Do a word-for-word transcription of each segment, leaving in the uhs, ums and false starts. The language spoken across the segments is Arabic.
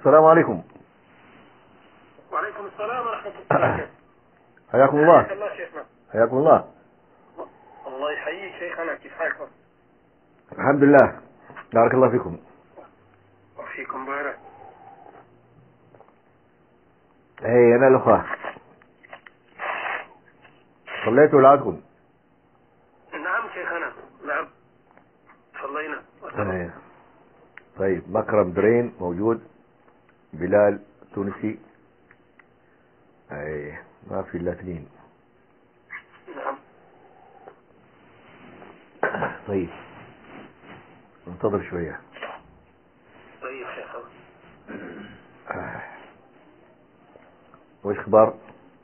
السلام عليكم. وعليكم السلام ورحمة الله وبركاته. حياكم الله. حياك الله شيخنا. حياكم الله. الله يحييك شيخنا، كيف حالكم؟ الحمد لله، بارك الله فيكم. وفيكم بارك. اي انا الاخوة، صليتوا العادكم؟ نعم شيخنا، نعم صلينا. ايه. طيب، مكرم درين موجود، بلال تونسي، اي ما في الا اثنين. نعم. طيب انتظر شوية. طيب شيخنا. آه. وش اخبار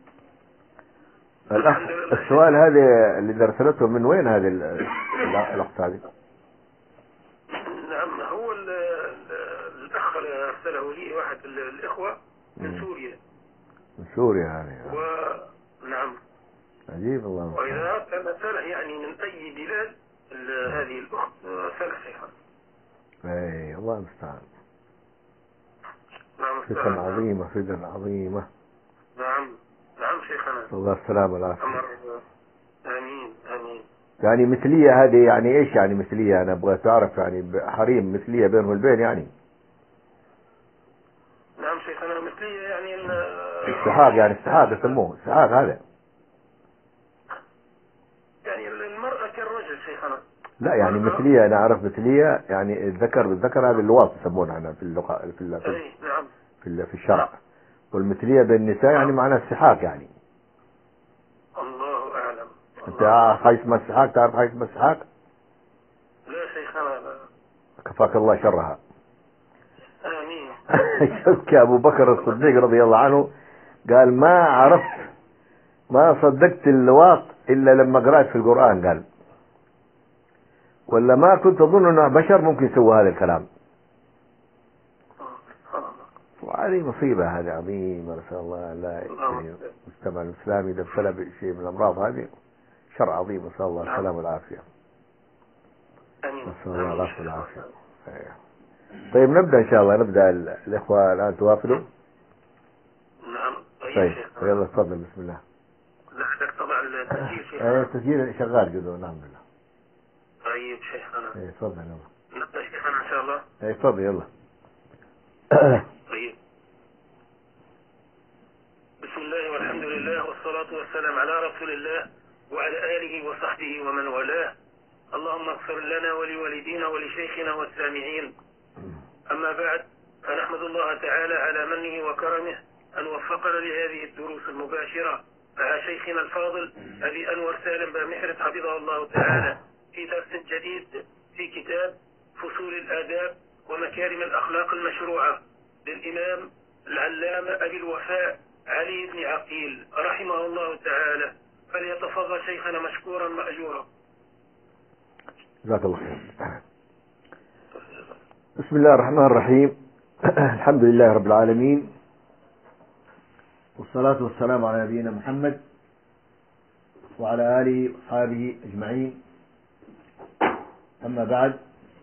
الاخ؟ السؤال هذا اللي ارسلته من وين هذه الاخت هذه؟ نعم، هو ال ال الاخ ارسله لي واحد الاخوة من سوريا. من سوريا هذه. و نعم. عجيب الله. واذا كان سأله يعني من اي بلاد هذه الاخت سأله شيخنا. اي الله المستعان. نعم. فتن عظيمة، فتن عظيمة. نعم نعم شيخنا. الله السلامة والعافية. امين امين. يعني مثلية هذه، يعني ايش يعني مثلية؟ انا ابغى تعرف يعني حريم مثلية بينه والبين يعني. نعم شيخنا، مثلية يعني استحاق، يعني استحاق يسموه استحاق هذا. يعني المرأة كالرجل شيخنا. لا يعني مثلية، انا اعرف مثلية يعني الذكر بالذكر، هذا اللواط يسمونه هنا في اللغة في ال في, اي نعم. في, في الشرع. والمثلية بين النساء يعني معناها استحاق يعني. الله اعلم. انت حاجة اسمها استحاق؟ تعرف حاجة اسمها استحاق؟ لا شيخنا لا. كفاك الله شرها. امين. شوف ابو بكر الصديق رضي الله عنه قال ما عرفت، ما صدقت اللواط الا لما قرأت في القرآن، قال ولا ما كنت اظن انه بشر ممكن يسوي هذا الكلام. وهذه مصيبة، هذه عظيمة. نسأل الله لا يعني المجتمع الاسلامي اذا ابتلى بشيء من الامراض هذه شر عظيم، نسأل الله السلامة والعافية. نسأل الله العافية والعافية. طيب نبدأ ان شاء الله، نبدأ الاخوة الان توافدوا. نعم. طيب يلا تفضل، بسم الله. لحظك طبعا التسجيل شيخنا. ايه التسجيل شغال جدا، الحمد لله. طيب شيخنا. ايه تفضل يلا. نبدأ شيخنا ان شاء الله. ايه تفضل يلا. طيب. بسم الله والحمد لله والصلاة والسلام على رسول الله وعلى آله وصحبه ومن والاه. اللهم اغفر لنا ولوالدينا ولشيخنا والسامعين. أما بعد، فنحمد الله تعالى على منه وكرمه أن وفقنا لهذه الدروس المباشرة مع شيخنا الفاضل أبي أنور سالم بامحرة حفظه الله تعالى في درس جديد في كتاب فصول الآداب ومكارم الأخلاق المشروعة للإمام العلامة أبي الوفاء علي بن عقيل رحمه الله تعالى. فليتفضل شيخنا مشكورا مأجورا. جزاك الله خير. بسم الله الرحمن الرحيم. الحمد لله رب العالمين، والصلاة والسلام على نبينا محمد وعلى آله وصحبه أجمعين. أما بعد،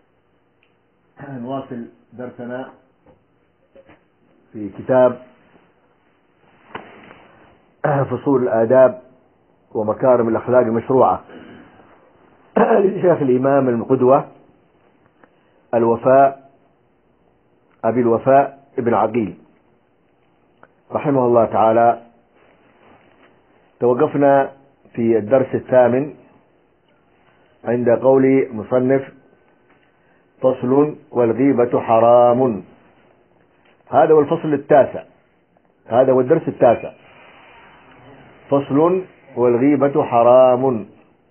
نواصل درسنا في كتاب فصول الآداب ومكارم الأخلاق المشروعة للشيخ الإمام القدوة الوفاء أبي الوفاء ابن عقيل رحمه الله تعالى. توقفنا في الدرس الثامن عند قول مصنف: فصل والغيبة حرام. هذا هو الفصل التاسع، هذا هو الدرس التاسع. فصل والغيبة حرام.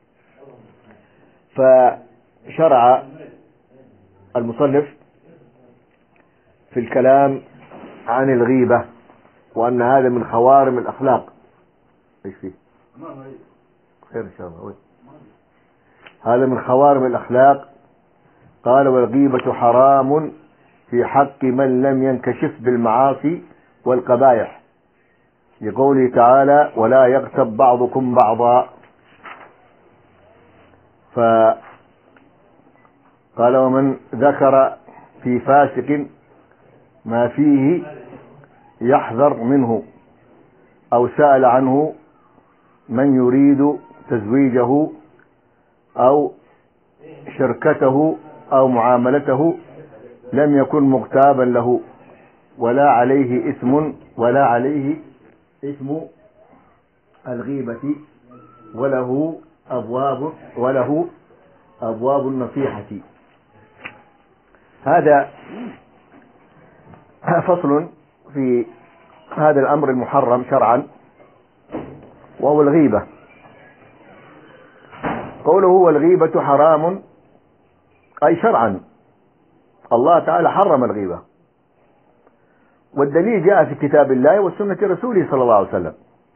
فشرع المصنف في الكلام عن الغيبة وأن هذا من خوارم الأخلاق. ايش فيه؟ خير إن شاء الله. هذا من خوارم الأخلاق. قال: والغيبة حرام في حق من لم ينكشف بالمعاصي والقبائح، لقوله تعالى: ولا يغتب بعضكم بعضا. فقال: ومن ذكر في فاسق ما فيه يحذر منه أو سأل عنه من يريد تزويجه أو شركته أو معاملته لم يكن مغتابا له ولا عليه إثم ولا عليه إثم الغيبة وله أبواب وله أبواب النصيحة. هذا فصل في هذا الأمر المحرم شرعا وهو الغيبة. قوله والغيبة حرام أي شرعا، الله تعالى حرم الغيبة، والدليل جاء في كتاب الله وسنة رسوله صلى الله عليه وسلم.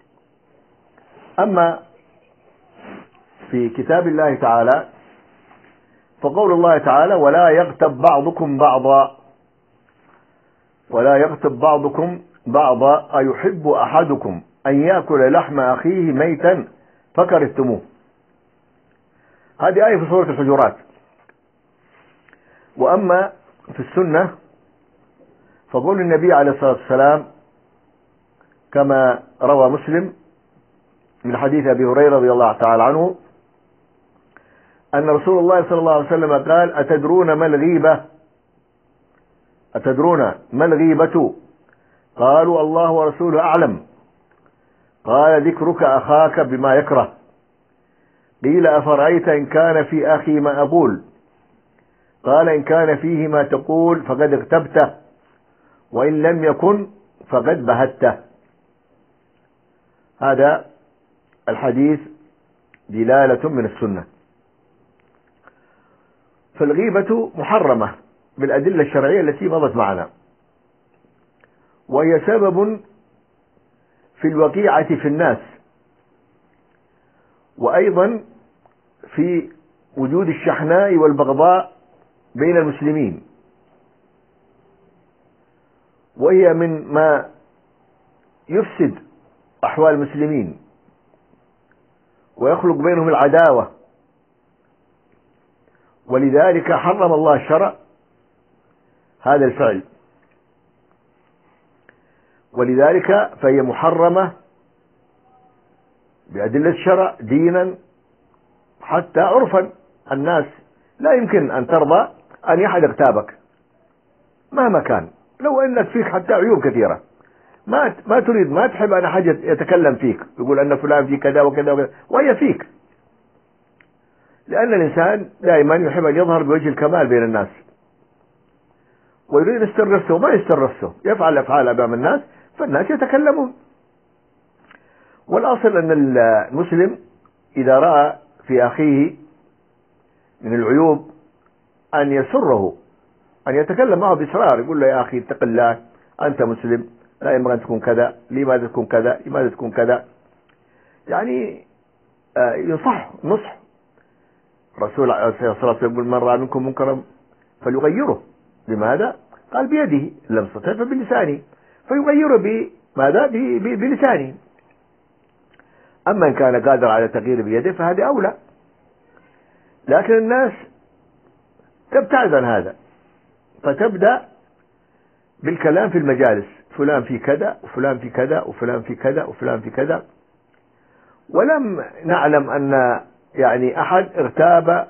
أما في كتاب الله تعالى فقول الله تعالى ولا يغتب بعضكم بعضا، ولا يغتب بعضكم بعضا أيحب أحدكم أن يأكل لحم أخيه ميتا فكرهتموه. هذه آية في سورة الحجرات. وأما في السنة فقول النبي عليه الصلاة والسلام كما روى مسلم من حديث أبي هريرة رضي الله تعالى عنه أن رسول الله صلى الله عليه وسلم قال أتدرون ما الغيبة؟ أتدرون ما الغيبة؟ قالوا الله ورسوله أعلم. قال ذكرك أخاك بما يكره. قيل أفرأيت إن كان في أخي ما أقول؟ قال إن كان فيه ما تقول فقد اغتبته، وإن لم يكن فقد بهته. هذا الحديث دلالة من السنة. فالغيبة محرمة بالأدلة الشرعية التي مضت معنا، وهي سبب في الوقيعة في الناس، وأيضا في وجود الشحناء والبغضاء بين المسلمين، وهي من ما يفسد أحوال المسلمين ويخلق بينهم العداوة. ولذلك حرم الله الشرع هذا الفعل، ولذلك فهي محرمة بأدلة الشرع دينا حتى عرفا. الناس لا يمكن أن ترضى أن أحد اغتابك مهما كان، لو أنك فيك حتى عيوب كثيرة، ما ما تريد ما تحب أن أحد يتكلم فيك يقول أن فلان فيه كذا وكذا وكذا، وهي فيك، لأن الإنسان دائما يحب أن يظهر بوجه الكمال بين الناس، ويريد يستر نفسه وما يستر نفسه، يفعل أفعال أمام الناس فالناس يتكلمون. والأصل أن المسلم إذا رأى في أخيه من العيوب أن يسره، أن يتكلم معه بإصرار، يقول له يا أخي اتق الله، أنت مسلم، لا ينبغي أن تكون كذا، لماذا تكون كذا، لماذا تكون كذا، يعني ينصح نصح. الرسول عليه الصلاة والسلام يقول من رأى منكم منكرا فليغيره. بماذا؟ قال بيده، لم يستطع فبلسانه، فيغيره بماذا؟ بلسانه. أما إن كان قادر على تغيير بيده فهذا أولى. لكن الناس تبتعد عن هذا، فتبدأ بالكلام في المجالس، فلان في كذا وفلان في كذا وفلان في كذا وفلان في كذا، ولم نعلم أن يعني أحد اغتاب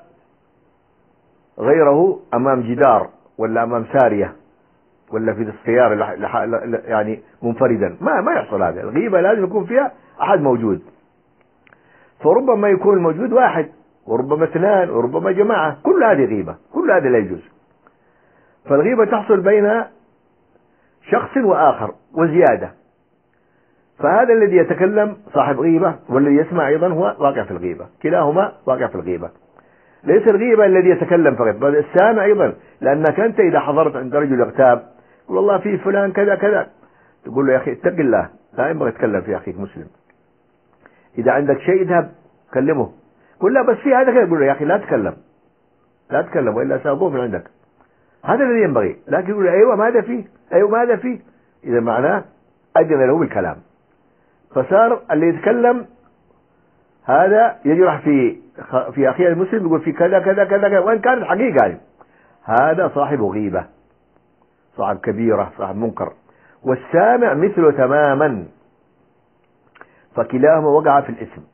غيره أمام جدار ولا أمام سارية ولا في السيارة يعني منفردا، ما ما يحصل هذا. الغيبة لازم يكون فيها أحد موجود، فربما يكون الموجود واحد وربما اثنان وربما جماعة، كل هذه غيبة، كل هذا لا يجوز. فالغيبة تحصل بين شخص وآخر وزيادة، فهذا الذي يتكلم صاحب غيبة والذي يسمع أيضا هو واقع في الغيبة، كلاهما واقع في الغيبة. ليس الغيبة الذي يتكلم فقط، بل السامع أيضا، لأنك أنت إذا حضرت عند رجل اغتاب تقول والله في فلان كذا كذا، تقول له يا أخي اتق الله، لا ينبغي تتكلم في أخيك مسلم. إذا عندك شيء اذهب كلمه، قل لا بس في هذا كذا، يقول له يا أخي لا تكلم لا تكلم وإلا سأقوم من عندك. هذا الذي ينبغي، لكن يقول له أيوة ماذا فيه، أيوة ماذا فيه، إذا معناه أذن له بالكلام، فصار اللي يتكلم هذا يجرح في في أخيه المسلم، يقول في كذا كذا كذا كذا، وإن كانت حقيقة يعني. هذا صاحب غيبة، صاحب كبيرة، صاحب منكر. والسامع مثله تماما، فكلاهما وقع في الاسم.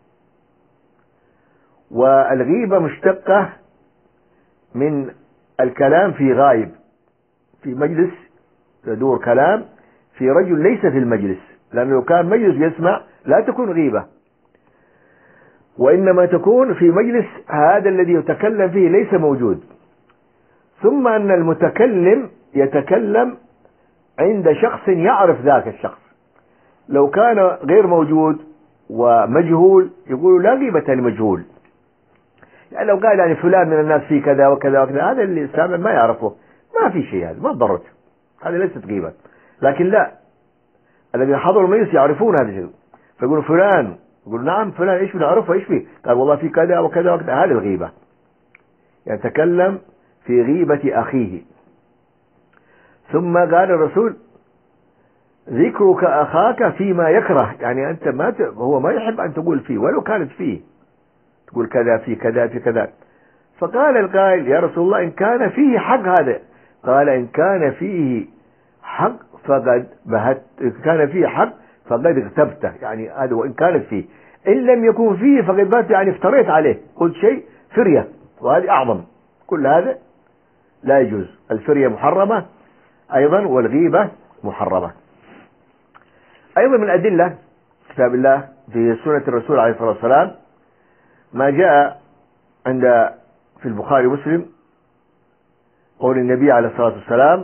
والغيبة مشتقة من الكلام في غائب، في مجلس تدور كلام في رجل ليس في المجلس، لأنه لو كان مجلس يسمع لا تكون غيبة، وإنما تكون في مجلس هذا الذي يتكلم فيه ليس موجود. ثم أن المتكلم يتكلم عند شخص يعرف ذاك الشخص، لو كان غير موجود ومجهول يقول لا غيبة لمجهول. يعني لو قال يعني فلان من الناس فيه كذا وكذا وكذا، هذا اللي السامع ما يعرفه ما في شيء، هذا ما ضرت، هذه ليست غيبة. لكن لا، الذين حضروا المجلس يعرفون هذا الشيء، فيقولوا فلان، يقول نعم فلان ايش بنعرفه ايش فيه؟ قال والله في كذا وكذا وكذا، هذه الغيبة. يتكلم في غيبة أخيه. ثم قال الرسول ذكرك أخاك فيما يكره، يعني أنت ما ت... هو ما يحب أن تقول فيه ولو كانت فيه، تقول كذا في كذا في كذا. فقال القائل يا رسول الله إن كان فيه حق هذا، قال إن كان فيه حق فقد بهت، إن كان فيه حق فقد اغتبته، يعني هذا وإن كانت فيه، إن لم يكن فيه فقد بات، يعني افتريت عليه، قلت شيء فرية، وهذه أعظم. كل هذا لا يجوز. الفرية محرمة أيضا، والغيبة محرمة أيضا. من أدلة كتاب الله في سنة الرسول عليه الصلاة والسلام ما جاء عند في البخاري ومسلم قول النبي عليه الصلاة والسلام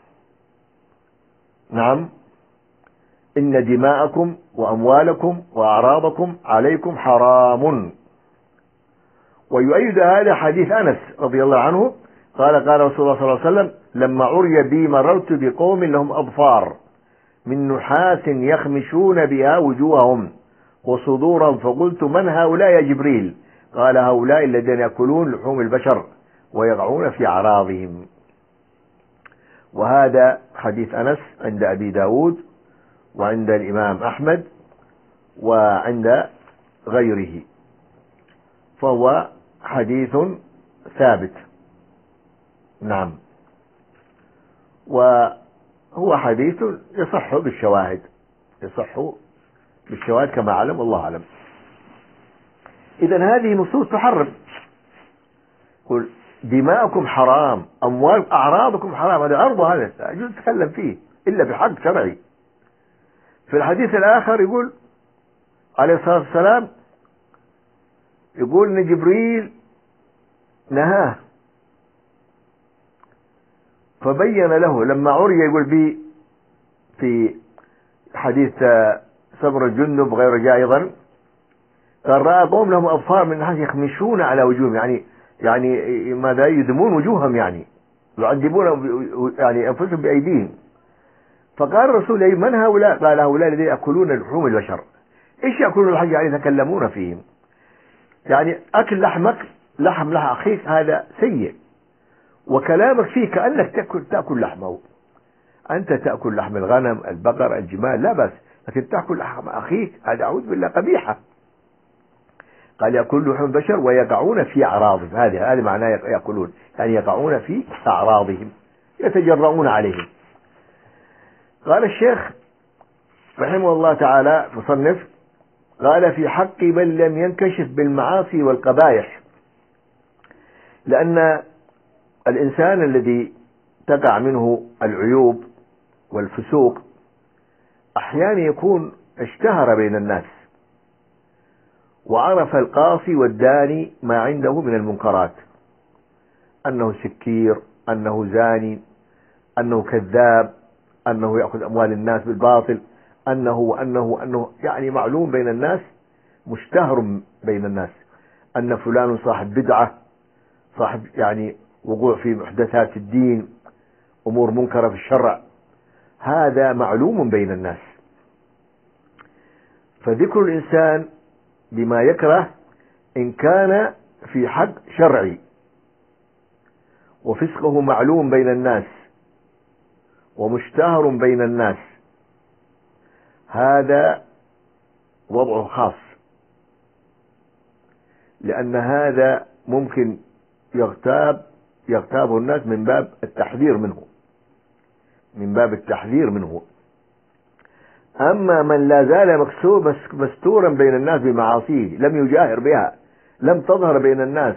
نعم إن دماءكم وأموالكم وأعراضكم عليكم حرام. ويؤيد هذا حديث أنس رضي الله عنه قال قال رسول الله صلى الله عليه وسلم لما عري بي مررت بقوم لهم أظفار من نحاس يخمشون بها وجوههم وصدورهم، فقلت من هؤلاء يا جبريل؟ قال هؤلاء الذين يأكلون لحوم البشر ويقعون في أعراضهم. وهذا حديث أنس عند أبي داود وعند الإمام أحمد وعند غيره، فهو حديث ثابت. نعم، وهو حديث يصح بالشواهد، يصح بالشواهد كما علم الله أعلم. إذن هذه نصوص تحرم. قل دماءكم حرام، أموال أعراضكم حرام، هذا عرض، هذا لا يجوز تتكلم فيه إلا بحق شرعي. في الحديث الآخر يقول عليه الصلاة والسلام يقول إن جبريل نهاه فبين له لما عري، يقول بي في حديث سمر الجندب غير جاء أيضا قال رأى قوم لهم أظفار من نحاس يخمشون على وجوههم، يعني يعني ماذا يدمون وجوههم، يعني يعذبون يعني أنفسهم بأيديهم. فقال الرسول أي من هؤلاء؟ قال هؤلاء الذين يأكلون لحوم البشر. إيش يأكلون الحاجة؟ يعني يتكلمون فيهم، يعني أكل لحمك لحم لحم أخيك هذا سيء، وكلامك فيه كأنك تأكل تأكل لحمه. أنت تأكل لحم الغنم البقر الجمال لا بس، لكن تأكل لحم أخيك هذا أعوذ بالله قبيحة. قال يأكل لحوم البشر ويقعون في أعراضهم، هذه هذه معناه يأكلون، يعني يقعون في أعراضهم يتجرؤون عليهم. قال الشيخ رحمه الله تعالى مصنف قال في حق من لم ينكشف بالمعاصي والقبائح، لأن الإنسان الذي تقع منه العيوب والفسوق أحيانا يكون اشتهر بين الناس وعرف القاصي والداني ما عنده من المنكرات، أنه سكير، أنه زاني، أنه كذاب، أنه يأخذ أموال الناس بالباطل، أنه وأنه وأنه يعني معلوم بين الناس، مشتهر بين الناس أن فلان صاحب بدعة، صاحب يعني وقوع في محدثات الدين، أمور منكرة في الشرع، هذا معلوم بين الناس. فذكر الإنسان بما يكره إن كان في حق شرعي وفسقه معلوم بين الناس ومشتهر بين الناس، هذا وضعه خاص، لأن هذا ممكن يغتاب يغتاب الناس من باب التحذير منه، من باب التحذير منه. أما من لا زال مكسور مستورا بين الناس بمعاصيه لم يجاهر بها، لم تظهر بين الناس،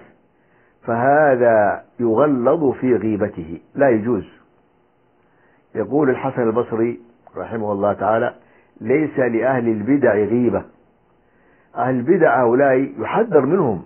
فهذا يغلظ في غيبته، لا يجوز. يقول الحسن البصري رحمه الله تعالى: ليس لأهل البدع غيبة. أهل البدع هؤلاء يحذر منهم،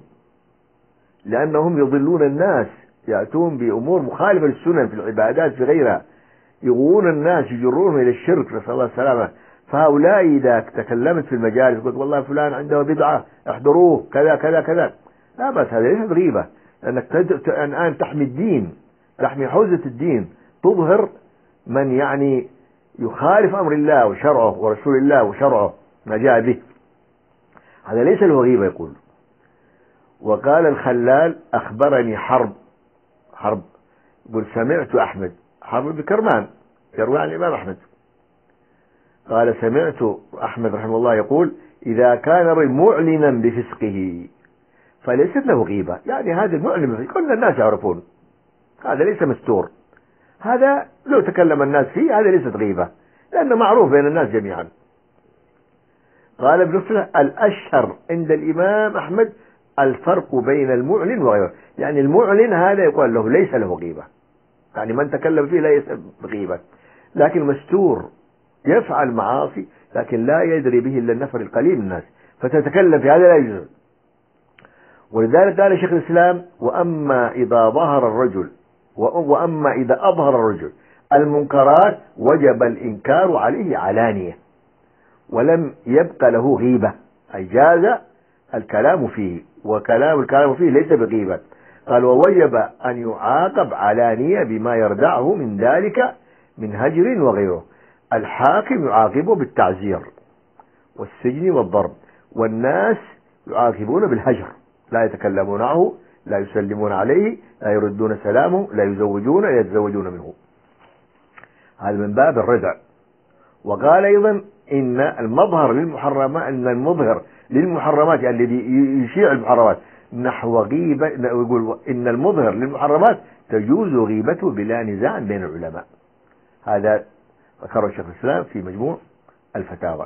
لأنهم يضلون الناس، يأتون بأمور مخالفة للسنن في العبادات في غيرها، يغوون الناس، يجرونهم إلى الشرك، نسأل الله السلامة. فهؤلاء إذا تكلمت في المجالس قلت والله فلان عنده بدعة احضروه كذا كذا كذا، لا بس هذا ليس غيبة، لأنك الآن تحمي الدين، تحمي حوزة الدين، تظهر من يعني يخالف أمر الله وشرعه ورسول الله وشرعه ما جاء به، هذا ليس له غيبة. يقول: وقال الخلال: أخبرني حرب حرب يقول سمعت أحمد، حرب بكرمان يروي عن الإمام أحمد، قال: سمعت أحمد رحمه الله يقول: إذا كان الرجل معلنا بفسقه فليست له غيبة. يعني هذا المعلن كل الناس يعرفون، هذا ليس مستور، هذا لو تكلم الناس فيه هذا ليست غيبة، لأنه معروف بين الناس جميعا. قال ابن صلح: الأشهر عند الإمام أحمد الفرق بين المعلن وغيره. يعني المعلن هذا يقول له ليس له غيبة، يعني من تكلم فيه ليس بغيبة، لكن مستور يفعل معاصي لكن لا يدري به إلا النفر القليل من الناس، فتتكلم في هذا لا يجوز. ولذلك قال شيخ الإسلام: وأما إذا ظهر الرجل وأما إذا أظهر الرجل المنكرات وجب الإنكار عليه علانية ولم يبقى له غيبة، أي جاز الكلام فيه، وكلام الكلام فيه ليس بغيبة. قال: ووجب أن يعاقب علانية بما يردعه من ذلك من هجر وغيره. الحاكم يعاقبه بالتعزير والسجن والضرب، والناس يعاقبون بالهجر، لا يتكلمون معه، لا يسلمون عليه، لا يردون سلامه، لا يزوجون، لا يتزوجون منه. هذا من باب الردع. وقال أيضا: إن المظهر للمحرمات أن المظهر للمحرمات يعني الذي يشيع المحرمات نحو غيبة، يقول إن المظهر للمحرمات تجوز غيبته بلا نزاع بين العلماء. هذا ذكره الشيخ الإسلام في مجموع الفتاوى.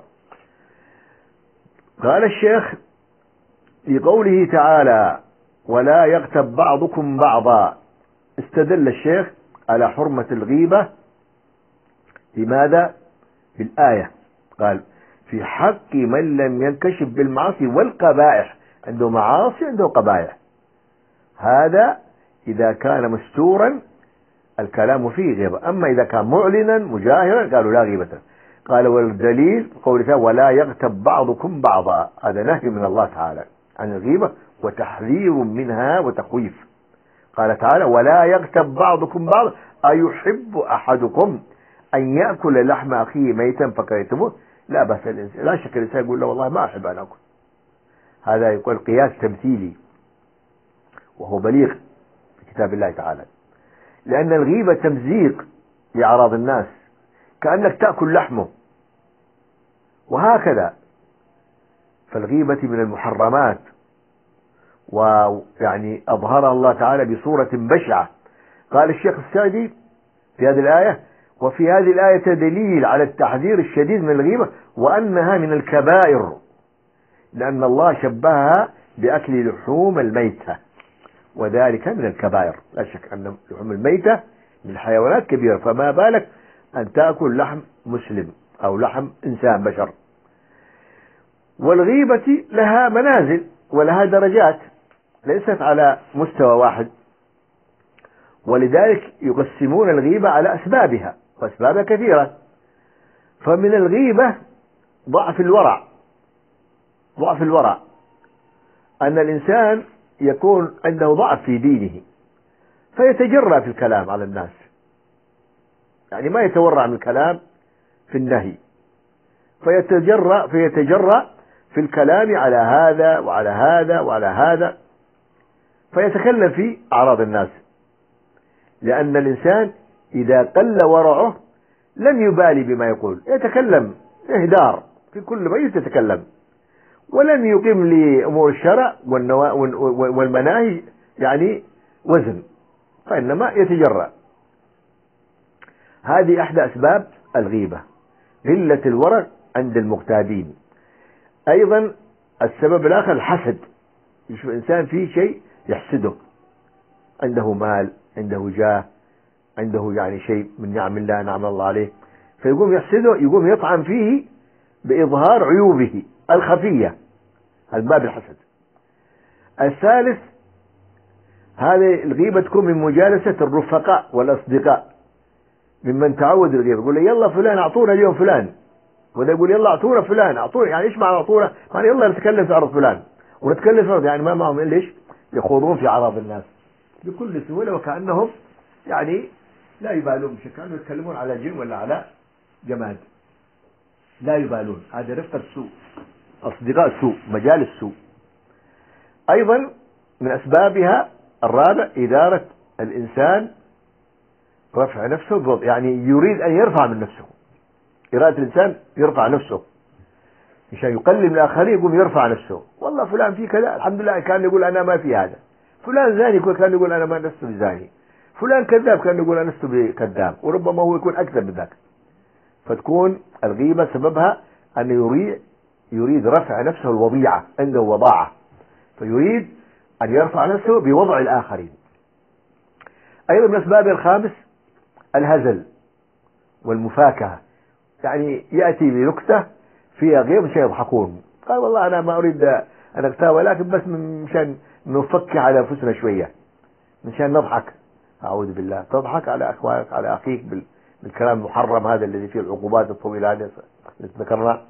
قال الشيخ لقوله تعالى: ولا يغتب بعضكم بعضا، استدل الشيخ على حرمة الغيبة لماذا؟ بالآية، قال: في حق من لم ينكشف بالمعاصي والقبائح، عنده معاصي عنده قبائح، هذا إذا كان مستورا الكلام فيه غيبة. أما إذا كان معلنا مجاهرا قالوا لا غيبة. قال: والدليل قوله تعالى: ولا يغتب بعضكم بعضا، هذا نهي من الله تعالى عن الغيبة وتحذير منها وتخويف. قال تعالى: ولا يغتب بعضكم بعضا أيحب أحدكم أن يأكل لحم أخيه ميتا فكرهتموه. لا بس الإنسان لا شك الإنسان يقول لا والله ما أحب أن أكل، هذا يقول قياس تمثيلي وهو بليغ في كتاب الله تعالى، لأن الغيبة تمزيق لأعراض الناس كأنك تأكل لحمه، وهكذا. فالغيبة من المحرمات، ويعني أظهرها الله تعالى بصورة بشعة. قال الشيخ السعدي في هذه الآية: وفي هذه الآية دليل على التحذير الشديد من الغيبة وأنها من الكبائر، لأن الله شبهها بأكل لحوم الميتة، وذلك من الكبائر. لا شك أن لحوم الميتة من الحيوانات كبيرة، فما بالك أن تأكل لحم مسلم أو لحم إنسان بشر. والغيبة لها منازل ولها درجات، ليست على مستوى واحد، ولذلك يقسمون الغيبة على أسبابها، وأسبابها كثيرة. فمن الغيبة ضعف الورع، ضعف الورع أن الإنسان يكون عنده ضعف في دينه فيتجرأ في الكلام على الناس، يعني ما يتورع من الكلام في النهي، فيتجرأ فيتجرأ في الكلام على هذا وعلى هذا وعلى هذا، فيتكلم في أعراض الناس. لأن الإنسان إذا قل ورعه لم يبالي بما يقول، يتكلم إهدار في كل ما يتكلم، ولم يقيم لأمور الشرع والمناهي يعني وزن، فإنما يتجرأ. هذه احدى اسباب الغيبة، قلة الورع عند المغتابين. ايضا السبب الاخر الحسد، يشوف انسان فيه شيء يحسده، عنده مال، عنده جاه، عنده يعني شيء من نعم الله نعم الله عليه، فيقوم يحسده، يقوم يطعن فيه بإظهار عيوبه الخفية، الباب الحسد. الثالث، هذه الغيبة تكون من مجالسة الرفقاء والأصدقاء، ممن تعود الغيبة، يقول لي يلا فلان أعطونا اليوم فلان، وده يقول يلا أعطونا فلان، أعطونا، يعني إيش معنى أعطونا؟ يعني يلا نتكلم في عرض فلان، ونتكلم في عرض، يعني ما معهم إلا إيش؟ يخوضون في أعراض الناس بكل سهولة، وكأنهم يعني لا يبالون بشيء، كانوا يتكلمون على جن ولا على جماد، لا يبالون. هذا رفقة سوء، أصدقاء سوء، مجالس سوء. أيضا من أسبابها الرابع إدارة الإنسان رفع نفسه، يعني يريد أن يرفع من نفسه، إرادة الإنسان يرفع نفسه مشان يقلل الآخرين، يقوم يرفع نفسه، والله فلان فيه كذا الحمد لله، كان يقول أنا ما في هذا، فلان زاني كان يقول أنا ما لست بزاني، فلان كذاب كان يقول أنا لست بكذاب، وربما هو يكون أكذب من ذاك. فتكون الغيبة سببها أن يريد يريد رفع نفسه الوضيعة، عنده وضاعة، فيريد أن يرفع نفسه بوضع الآخرين. أيضا من أسباب الخامس الهزل والمفاكهة، يعني يأتي بنكتة فيها غير شيء يضحكون، قال والله أنا ما أريد أن أغتاب، ولكن بس مشان نفك على أنفسنا شوية، مشان نضحك. أعوذ بالله، تضحك على أخوانك، على أخيك بالكلام المحرم هذا الذي فيه العقوبات الطويلة هذه التي ذكرنا.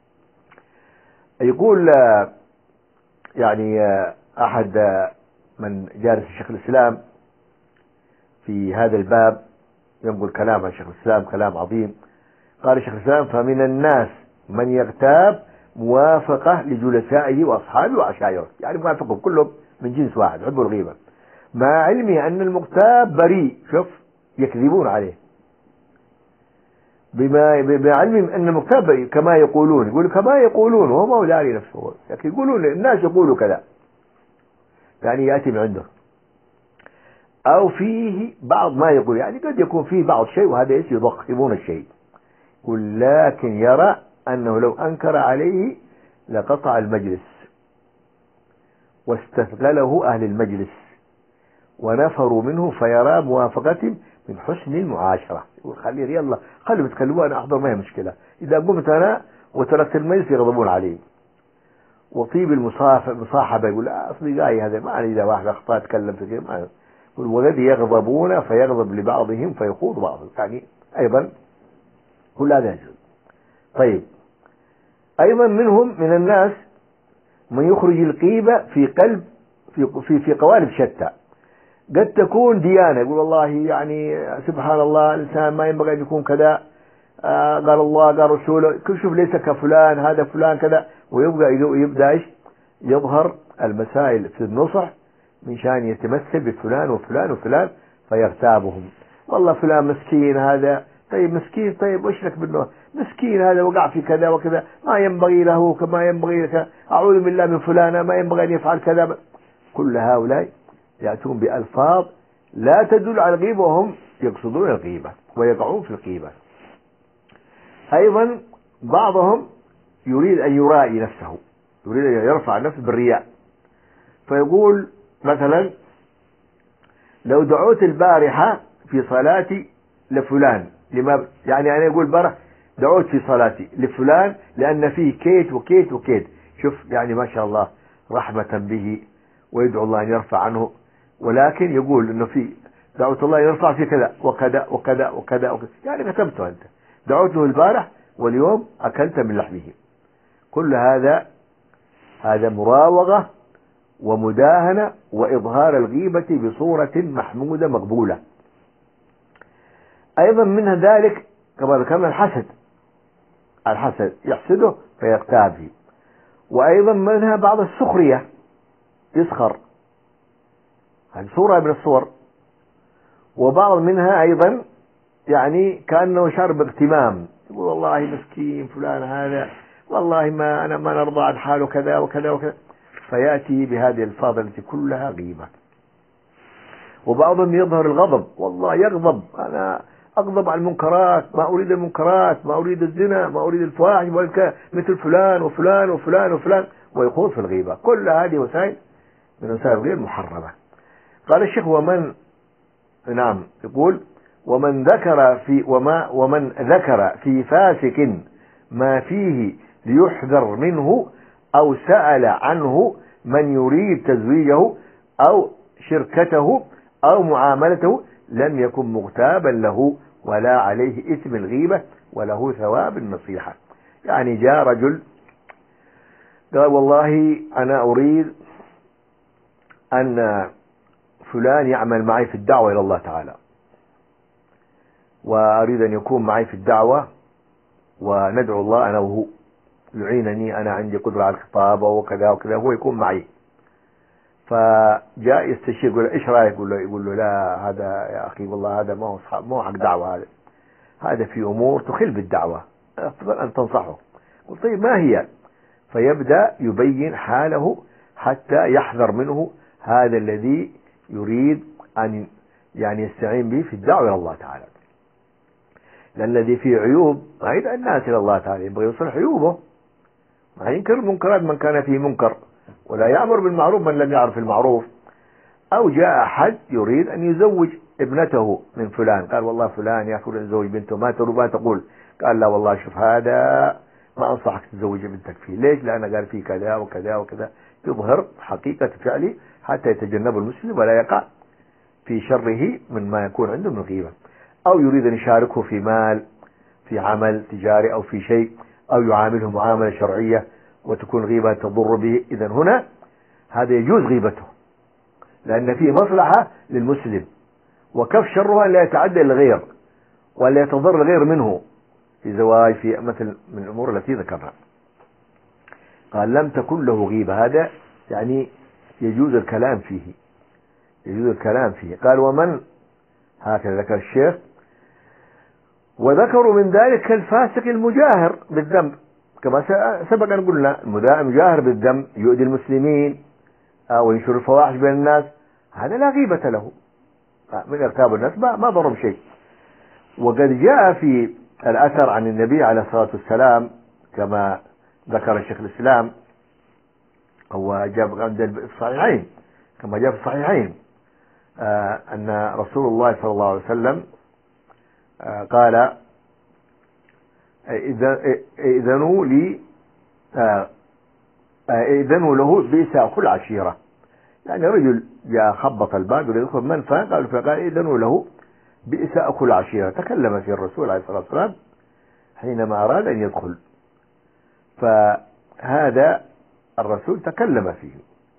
يقول يعني أحد من جالس شيخ الإسلام في هذا الباب ينقل كلام عن شيخ الإسلام، كلام عظيم. قال شيخ الإسلام: فمن الناس من يغتاب موافقة لجلسائه وأصحابه وعشائره، يعني موافقهم كلهم من جنس واحد، يحبوا الغيبة، مع علمه أن المغتاب بريء. شوف، يكذبون عليه بما بعلم أن المغتاب بريء كما يقولون، يقول كما يقولون وهو ما هو داري نفسه، لكن يقولون الناس يقولوا كذا، يعني يأتي من عنده. أو فيه بعض ما يقول، يعني قد يكون فيه بعض شيء، وهذا ايش؟ يضخمون الشيء. يقول لكن يرى أنه لو أنكر عليه لقطع المجلس واستثقله أهل المجلس ونفروا منه، فيرى موافقتهم من حسن المعاشرة. يقول خليه يلا خلوا يتكلموا، أنا أحضر، ما هي مشكلة، إذا قمت أنا وتركت المجلس يغضبون علي. وطيب المصاحبة، يقول لا أصدقائي هذا ما إذا واحد أخطأ تكلم في شيء، يقول والذي يغضبون فيغضب لبعضهم فيخوض بعضهم، يعني أيضا كل هذا يجوز. طيب، أيضا منهم من الناس من يخرج الغيبة في قلب في في في قوالب شتى، قد تكون ديانة، يقول والله يعني سبحان الله الإنسان ما ينبغي أن يكون كذا، آه قال الله قال رسوله، كل شوف ليس كفلان، هذا فلان كذا، ويبقى يبدأ إيش؟ يظهر المسائل في النصح من شان يتمثل بفلان وفلان وفلان فيغتابهم. والله فلان مسكين هذا، طيب مسكين، طيب وش لك بالله؟ مسكين هذا وقع في كذا وكذا، ما ينبغي له كما ينبغي لك، أعوذ بالله من فلان ما ينبغي أن يفعل كذا. كل هؤلاء يأتون بألفاظ لا تدل على الغيبة، وهم يقصدون الغيبة ويقعون في الغيبة. أيضا بعضهم يريد أن يرائي نفسه، يريد أن يرفع نفسه بالرياء، فيقول مثلا لو دعوت البارحة في صلاتي لفلان، لما يعني أنا يقول البارحة دعوت في صلاتي لفلان لأن فيه كيت وكيت وكيت، شوف يعني ما شاء الله رحمة به ويدعو الله أن يرفع عنه، ولكن يقول إنه في دعوت الله يرفع في كذا وكذا وكذا وكذا وكذا، يعني كتبته أنت دعوته البارح واليوم أكلت من لحمه. كل هذا هذا مراوغة ومداهنة وإظهار الغيبة بصورة محمودة مقبولة. أيضا منها ذلك كما ذكرنا الحسد، الحسد يحسده فيغتاب فيه. وأيضا منها بعض السخرية، يسخر، هذه صورة من الصور. وبعض منها أيضا يعني كأنه شعر باغتمام، يقول والله مسكين فلان هذا، والله ما أنا ما نرضى عن حاله كذا وكذا وكذا، فيأتي بهذه الألفاظ التي كلها غيبة. وبعضهم يظهر الغضب، والله يغضب، أنا أغضب على المنكرات، ما أريد المنكرات، ما أريد الزنا، ما أريد الفواحش، مثل فلان وفلان وفلان وفلان، ويخوض في الغيبة. كل هذه وسائل من وسائل الغيبة المحرمة. قال الشيخ ومن نعم يقول ومن ذكر في وما ومن ذكر في فاسق ما فيه ليحذر منه أو سأل عنه من يريد تزويجه أو شركته أو معاملته لم يكن مغتابا له ولا عليه إثم الغيبة وله ثواب النصيحة. يعني جاء رجل قال والله أنا أريد أن فلان يعمل معي في الدعوة إلى الله تعالى، وأريد أن يكون معي في الدعوة وندعو الله أنا وهو، يعينني، أنا عندي قدرة على الخطابة وكذا وكذا، هو يكون معي. فجاء يستشير يقول إيش رأيك؟ يقول له يقول له لا هذا يا أخي والله هذا ما هو ما هو حق دعوة، هذا هذا في أمور تخل بالدعوة، أفضل أن تنصحه. قلت طيب ما هي؟ فيبدأ يبين حاله حتى يحذر منه هذا الذي يريد أن يعني يستعين به في الدعوة إلى الله تعالى، لأن الذي فيه عيوب ما يدعى الناس إلى الله تعالى، يبغى يصلح عيوبه، ما ينكر المنكرات من كان فيه منكر، ولا يأمر بالمعروف من لم يعرف المعروف. أو جاء أحد يريد أن يزوج ابنته من فلان، قال والله فلان يا أخي نزوج بنته، ما ما تقول؟ قال لا والله شوف هذا ما أنصحك تزوج بنتك فيه، ليش؟ لأن قال فيه كذا وكذا وكذا، يظهر حقيقة فعله حتى يتجنب المسلم ولا يقع في شره من ما يكون عنده من غيبة. أو يريد أن يشاركه في مال، في عمل تجاري أو في شيء، أو يعامله معاملة شرعية وتكون غيبة تضر به، إذا هنا هذا يجوز غيبته لأن فيه مصلحة للمسلم، وكف شرها لا يتعدى الغير ولا يتضر الغير منه في زواج، في مثل من الأمور التي ذكرها. قال لم تكن له غيبة، هذا يعني يجوز الكلام فيه، يجوز الكلام فيه. قال ومن هكذا ذكر الشيخ وذكروا من ذلك الفاسق المجاهر بالذنب، كما سبق أن قلنا المجاهر بالذنب يؤذي المسلمين أو ينشر الفواحش بين الناس، هذا لا غيبة له، من ارتاب الناس ما ضرب شيء. وقد جاء في الأثر عن النبي عليه الصلاة والسلام كما ذكر الشيخ الإسلام، هو جاء عند الصحيحين كما جاء في الصحيحين آه أن رسول الله صلى الله عليه وسلم آه قال إذنوا لي آه إذنوا له بئس أخو العشيرة، يعني رجل جاء خبط الباب يدخل من فقال فقال إذنوا له بئس أخو العشيرة، تكلم في الرسول عليه الصلاة والسلام حينما أراد أن يدخل، فهذا الرسول تكلم فيه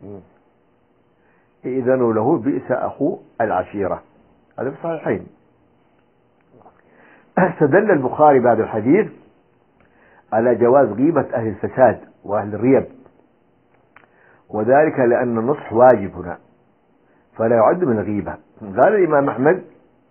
إذنوا له بئس أخو العشيرة، هذا في الصحيحين. استدل البخاري بعد الحديث على جواز غيبة أهل الفساد وأهل الريب، وذلك لأن النصح واجب هنا فلا يعد من الغيبة. قال الإمام أحمد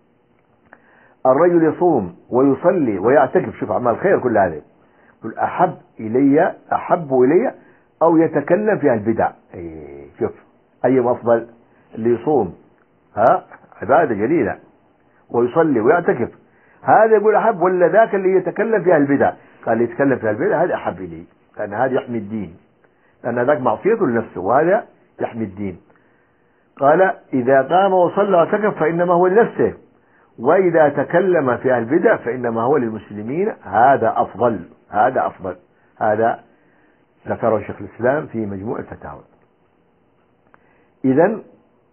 الرجل يصوم ويصلي ويعتكف، شوف أعمال خير كل هذا، يقول أحب إلي أحب إلي أو يتكلم في البدع. إيه شوف أي أفضل، اللي يصوم ها عبادة جليلة ويصلي ويعتكف، هذا يقول أحب، ولا ذاك اللي يتكلم في البدع؟ قال اللي يتكلم في البدع هذا أحب إلي، لأن هذا يحمي الدين، لأن ذاك معصيته لنفسه وهذا يحمي الدين. قال إذا قام وصلى واعتكف فإنما هو لنفسه، وإذا تكلم في البدع فإنما هو للمسلمين، هذا أفضل، هذا أفضل. هذا ذكره شيخ الإسلام في مجموع الفتاوى. إذن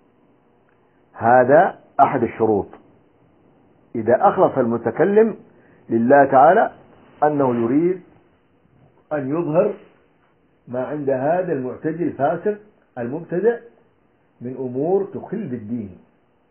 هذا أحد الشروط إذا أخلص المتكلم لله تعالى أنه يريد أن يظهر ما عند هذا المعتدي الفاسق المبتدع من أمور تخل بالدين،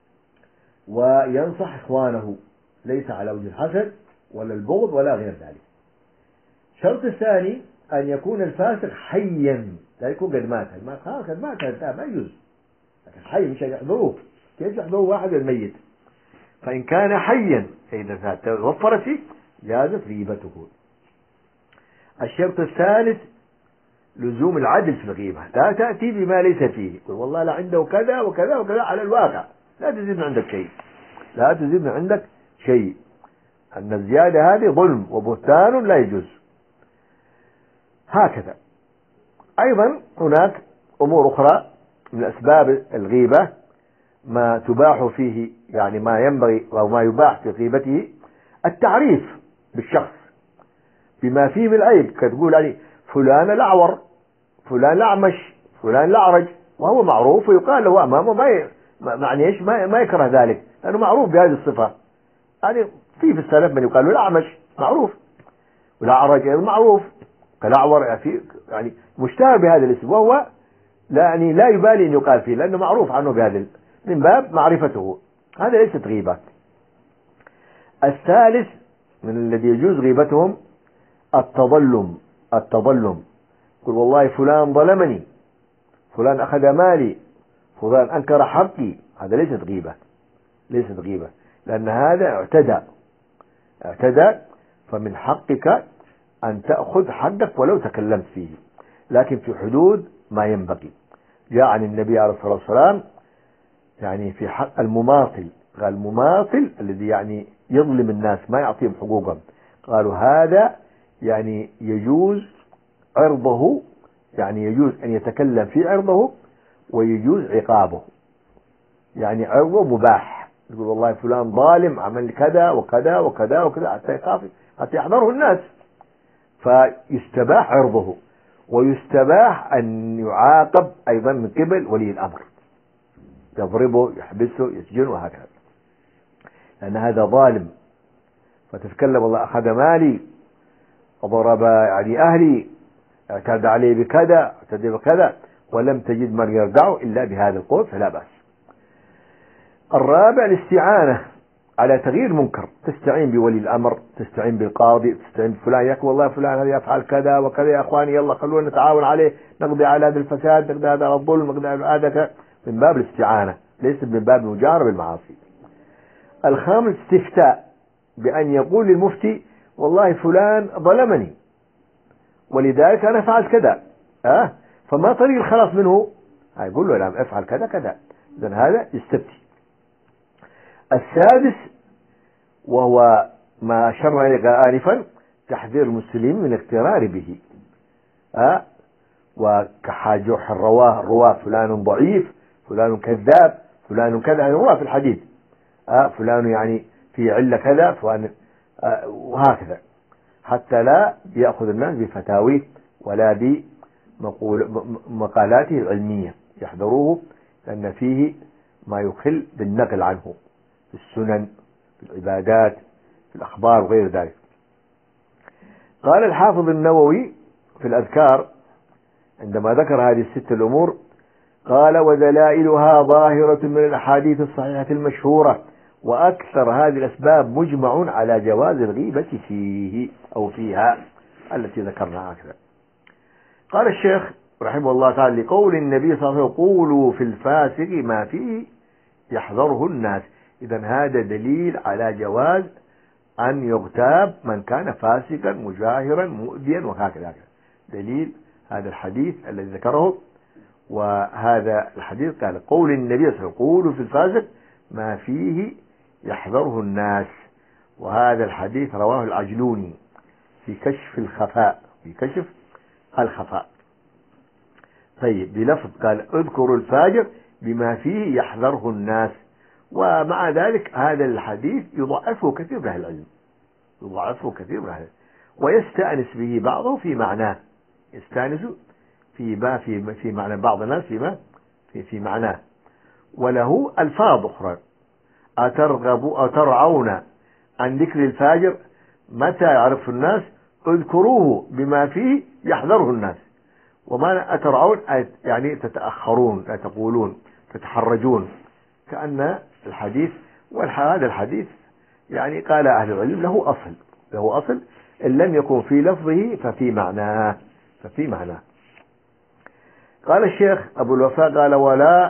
وينصح إخوانه ليس على وجه الحسد ولا البغض ولا غير ذلك. الشرط الثاني أن يكون الفاسق حيا، لا يكون قد مات، ما خلاص قد مات ما يجوز، لكن حي مش يحضروه، كيف يحضروا واحد الميت؟ فإن كان حيا إذا توفرت فيه جازت غيبته. الشرط الثالث لزوم العدل في الغيبة، لا تأتي بما ليس فيه، يقول والله لا عنده كذا وكذا وكذا على الواقع، لا تزيد من عندك شيء، لا تزيد من عندك شيء، أن الزيادة هذه ظلم وبهتان لا يجوز. هكذا أيضا هناك أمور أخرى من أسباب الغيبة ما تباح فيه، يعني ما ينبغي أو ما يباح في غيبته التعريف بالشخص بما فيه من العيب، كتقول يعني فلان الأعور، فلان الأعمش، فلان الأعرج، وهو معروف ويقال له أمامه ما ي... معني ايش ما... ما يكره ذلك لأنه معروف بهذه الصفة. يعني في في السلف من يقال له الأعمش معروف، والأعرج معروف كالأعور، يعني, يعني مشتهر بهذا الاسم، وهو لا يعني لا يبالي أن يقال فيه لأنه معروف عنه بهذا من باب معرفته. هذا ليست غيبة. الثالث من الذي يجوز غيبتهم التظلم. التظلم يقول والله فلان ظلمني، فلان أخذ مالي، فلان أنكر حقي، هذا ليست غيبة، ليست غيبة لأن هذا اعتدى اعتدى فمن حقك أن تأخذ حقك ولو تكلمت فيه، لكن في حدود ما ينبغي. جاء عن النبي عليه الصلاة والسلام يعني في حق المماطل، قال المماطل الذي يعني يظلم الناس ما يعطيهم حقوقهم، قالوا هذا يعني يجوز عرضه، يعني يجوز أن يتكلم في عرضه ويجوز عقابه، يعني عرضه مباح، يقول والله فلان ظالم عمل كذا وكذا وكذا وكذا حتى يخاف حتى يحضره الناس، فيستباح عرضه ويستباح أن يعاقب أيضا من قبل ولي الأمر، يضربه يحبسه يسجنه وهكذا، لأن هذا ظالم. فتتكلم والله أخذ مالي وضرب يعني أهلي، اعتدى عليه بكذا اعتدى بكذا، ولم تجد من يرجعه إلا بهذا القول فلا بأس. الرابع الاستعانة على تغيير منكر، تستعين بولي الأمر، تستعين بالقاضي، تستعين بفلان، يقول والله فلان هذا يفعل كذا وكذا يا أخواني يلا خلونا نتعاون عليه نقضي على هذا الفساد، نقضي هذا الظلم، نقضي على هذا، من باب الاستعانة ليس من باب المجارة بالمعاصي. الخامس استفتاء، بأن يقول للمفتي والله فلان ظلمني ولذلك أنا فعلت كذا، أه؟ فما طريق الخلاص منه؟ يقول له لا افعل كذا كذا، إذن هذا يستفتي. السادس وهو ما أشرنا إليه آنفا تحذير المسلمين من الاغترار به، أه؟ وكحاجوح الرواه الرواه فلان ضعيف، فلان كذاب، فلان كذا، يعني رواه في الحديث، أه؟ فلان يعني في علة كذا، فلان أه؟ وهكذا، حتى لا يأخذ الناس بفتاويه ولا بمقالاته العلمية، يحذروه لأن فيه ما يخل بالنقل عنه في السنن، في العبادات، في الأخبار وغير ذلك. قال الحافظ النووي في الأذكار عندما ذكر هذه الست الأمور قال ودلائلها ظاهرة من الأحاديث الصحيحة المشهورة، وأكثر هذه الأسباب مجمع على جواز الغيبة فيه أو فيها التي ذكرناها هكذا. قال الشيخ رحمه الله تعالى لقول النبي صلى الله عليه وسلم قولوا في الفاسق ما فيه يحذره الناس، إذن هذا دليل على جواز أن يغتاب من كان فاسقا مجاهرا مؤذيا وهكذا، دليل هذا الحديث الذي ذكره. وهذا الحديث قال قول النبي صلى الله عليه وسلم قولوا في الفاسق ما فيه يحذره الناس، وهذا الحديث رواه العجلوني في كشف الخفاء، في كشف الخفاء. طيب بلفظ قال اذكروا الفاجر بما فيه يحذره الناس، ومع ذلك هذا الحديث يضعفه كثير من أهل العلم، يضعفه كثير من أهل العلم ويستأنس به بعضه في معناه، يستأنس في ما في في معنى بعض الناس فيما في في معناه، وله ألفاظ أخرى أترغب أترعون عن ذكر الفاجر متى يعرف الناس اذكروه بما فيه يحذره الناس، وما أترعون يعني تتأخرون لا تقولون تتحرجون، كأن الحديث وهذا الحديث يعني قال أهل العلم له أصل، له أصل إن لم يكن في لفظه ففي معناه، ففي معناه. قال الشيخ أبو الوفاء قال ولا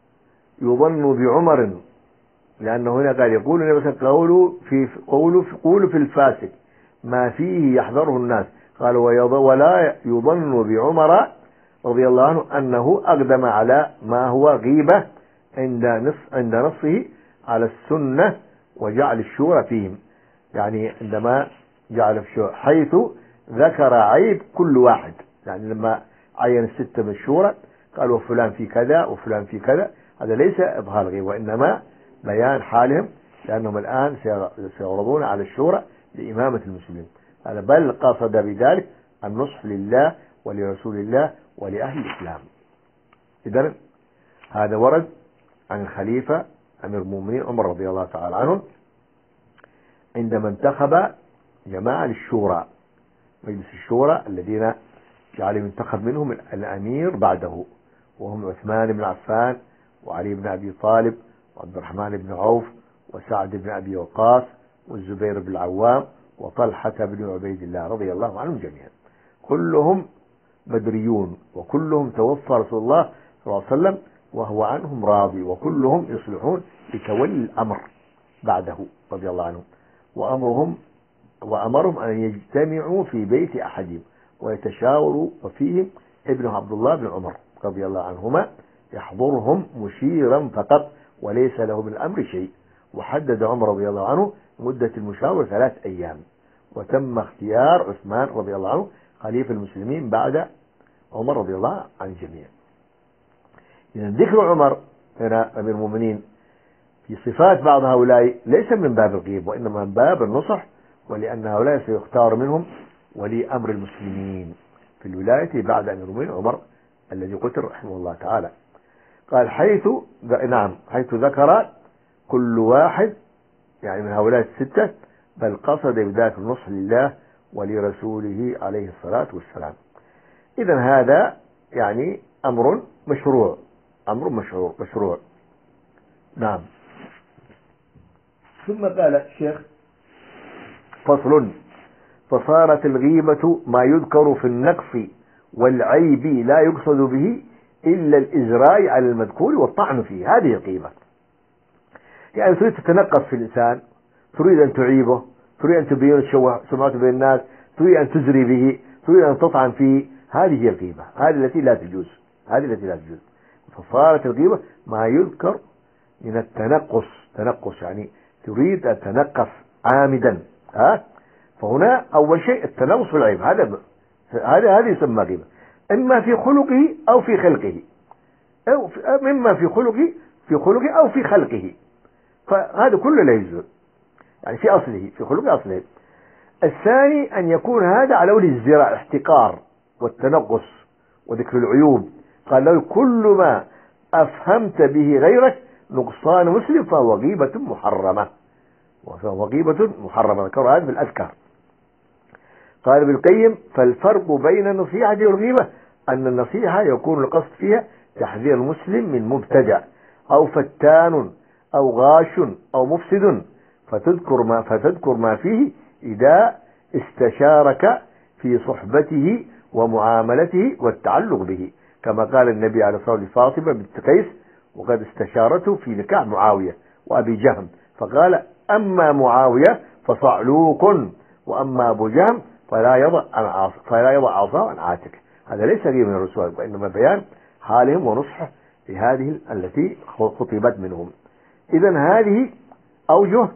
يظن بعمر، لأنه هنا قال يقول النبي مثلا قولوا في قولوا في قولوا في الفاسق ما فيه يحذره الناس، قال ولا يظن بعمر رضي الله عنه أنه أقدم على ما هو غيبة عند نص عند نصه على السنة وجعل الشورى فيهم، يعني عندما جعل في شو حيث ذكر عيب كل واحد، يعني لما عين الستة من الشورى قال وفلان في كذا وفلان في كذا، هذا ليس إظهار غيب وإنما بيان حالهم، لأنهم الآن سيعرضون على الشورى لإمامة المسلمين. هذا بل قصد بذلك النصح لله ولرسول الله ولأهل الإسلام. إذن هذا ورد عن الخليفة أمير المؤمنين عمر رضي الله تعالى عنه عندما انتخب جماعة للشورى، مجلس الشورى الذين جعل ينتخب منهم الأمير بعده، وهم عثمان بن عفان وعلي بن أبي طالب وعبد الرحمن بن عوف وسعد بن أبي وقاص والزبير بن العوام وطلحة بن عبيد الله رضي الله عنهم جميعا. كلهم بدريون، وكلهم توفى رسول الله صلى الله عليه وسلم وهو عنهم راضي، وكلهم يصلحون لتولي الأمر بعده رضي الله عنهم، وأمرهم وأمرهم أن يجتمعوا في بيت أحدهم ويتشاوروا، وفيهم ابن عبد الله بن عمر رضي الله عنهما يحضرهم مشيرا فقط وليس له من الأمر شيء. وحدد عمر رضي الله عنه مدة المشاور ثلاث أيام، وتم اختيار عثمان رضي الله عنه خليفة المسلمين بعد عمر رضي الله عن الجميع. إذن ذكر عمر هنا أمير المؤمنين في صفات بعض هؤلاء ليس من باب الغيب وإنما من باب النصح، ولأن هؤلاء سيختار منهم ولي أمر المسلمين في الولاية بعد أمير المؤمنين عمر الذي قتل رحمه الله تعالى. قال حيث نعم حيث ذكر كل واحد يعني من هؤلاء الستة بل قصد بذلك النصح لله ولرسوله عليه الصلاة والسلام. إذن هذا يعني أمر مشروع، أمر مشروع مشروع نعم. ثم قال الشيخ فصل: فصارت الغيبة ما يذكر في النقص والعيب لا يقصد به إلا الإزراء على المذكور والطعن فيه. هذه الغيبة، يعني تريد تتنقص في الإنسان، تريد أن تعيبه، تريد أن تبين سمعته بين الناس، تريد أن تزري به، تريد أن تطعن فيه. هذه هي الغيبة، هذه التي لا تجوز، هذه التي لا تجوز. فصارت الغيبة ما يذكر من التنقص، تنقص يعني تريد أن تنقص عامدا. ها فهنا أول شيء التنقص في العيب، هذا هذا هذه يسمى غيبة، إما في خلقه أو في خلقه، أو مما في خلقه في خلقه أو في خلقه، فهذا كله لا يجوز، يعني في أصله في خلقه أصله. الثاني أن يكون هذا على وجه الزراء، الاحتقار والتنقص وذكر العيوب. قال له كل ما أفهمت به غيرك نقصان مسلم فهو غيبة محرمة، وفهو غيبة محرمة. ذكر هذا بالأذكار. قال ابن القيم: فالفرق بين النصيحة والغيبة أن النصيحة يكون القصد فيها تحذير المسلم من مبتدع أو فتان أو غاش أو مفسد، فتذكر ما فتذكر ما فيه إذا استشارك في صحبته ومعاملته والتعلق به، كما قال النبي عليه الصلاة والسلام لفاطمة بنت قيس وقد استشارته في نكاح معاوية وأبي جهم، فقال: أما معاوية فصعلوك، وأما أبو جهم فلا يضع فلا يضع عصاه عن عاتقه. هذا ليس غير من الرسول، وإنما بيان حالهم ونصحه لهذه التي خطبت منهم. إذن هذه أوجه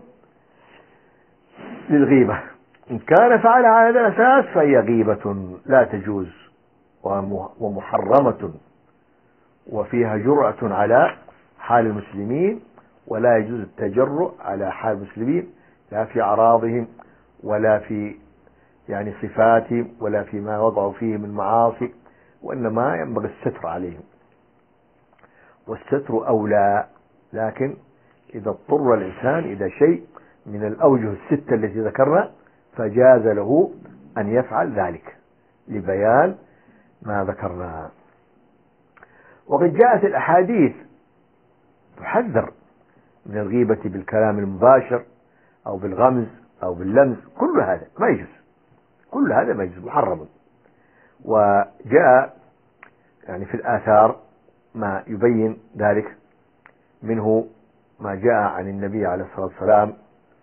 للغيبة. إن كان فعل على هذا الأساس فهي غيبة لا تجوز ومحرمة، وفيها جرأة على حال المسلمين، ولا يجوز التجرؤ على حال المسلمين لا في أعراضهم ولا في يعني صفاتهم ولا فيما وضعوا فيه من معاصي، وإنما ينبغي الستر عليهم، والستر أولى. لكن إذا اضطر الإنسان إلى شيء من الأوجه الستة التي ذكرنا فجاز له أن يفعل ذلك لبيان ما ذكرنا. وقد جاءت الأحاديث تحذر من الغيبة بالكلام المباشر أو بالغمز أو باللمس، كل هذا ما يجوز، كل هذا ما يجوز، محرم. وجاء يعني في الآثار ما يبين ذلك، منه ما جاء عن النبي عليه الصلاة والسلام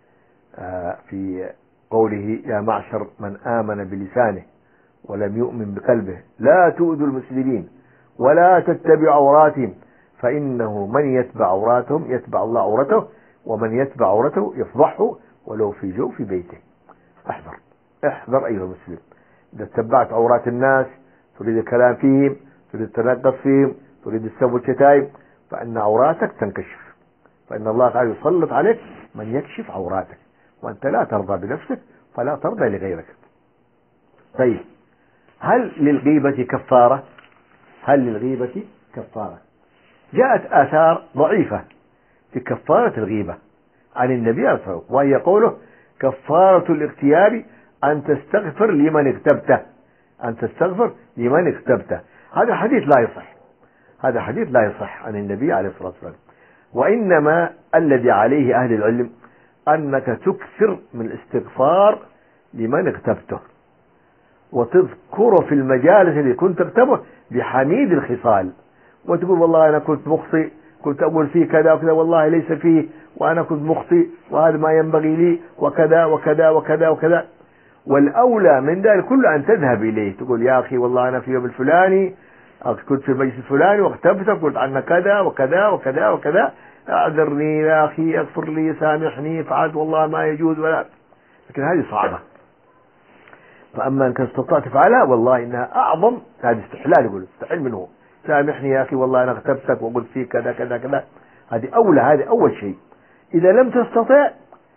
في قوله: يا معشر من آمن بلسانه ولم يؤمن بقلبه لا تؤذوا المسلمين ولا تتبعوا عوراتهم فإنه من يتبع عوراتهم يتبع الله عورته، ومن يتبع عورته يفضحه ولو في جوف بيته. احذر احذر أيها المسلم، إذا اتبعت عورات الناس تريد الكلام فيهم، تريد التنقص فيهم، تريد السب والشتايم، فإن عوراتك تنكشف، فإن الله تعالى يسلط عليك من يكشف عوراتك، وأنت لا ترضى بنفسك فلا ترضى لغيرك. طيب، هل للغيبة كفارة؟ هل للغيبة كفارة؟ جاءت آثار ضعيفة في كفارة الغيبة عن النبي صلى الله عليه وسلم، وهي قوله: كفارة الاغتياب أن تستغفر لمن اغتبته، أن تستغفر لمن اغتبته. هذا حديث لا يصح، هذا حديث لا يصح عن النبي عليه الصلاة والسلام، وإنما الذي عليه أهل العلم أنك تكثر من الاستغفار لمن اغتبته، وتذكر في المجالس اللي كنت تغتبه بحميد الخصال، وتقول: والله أنا كنت مخطئ، كنت أقول فيه كذا وكذا، والله ليس فيه، وأنا كنت مخطئ، وهذا ما ينبغي لي، وكذا وكذا وكذا وكذا. والأولى من ذلك كله أن تذهب إليه، تقول: يا أخي والله أنا في يوم الفلاني كنت في المجلس الفلاني واغتبتك، قلت عنك كذا وكذا وكذا وكذا، أعذرني يا أخي، اغفر لي، سامحني، فعلت والله ما يجوز ولا. لكن هذه صعبة. فأما إن كنت استطعت تفعلها والله إنها أعظم، هذا استحلال، يقول استحل منه، سامحني يا أخي والله أنا اغتبتك وقلت فيك كذا كذا كذا. هذه أولى، هذه أول شيء. إذا لم تستطع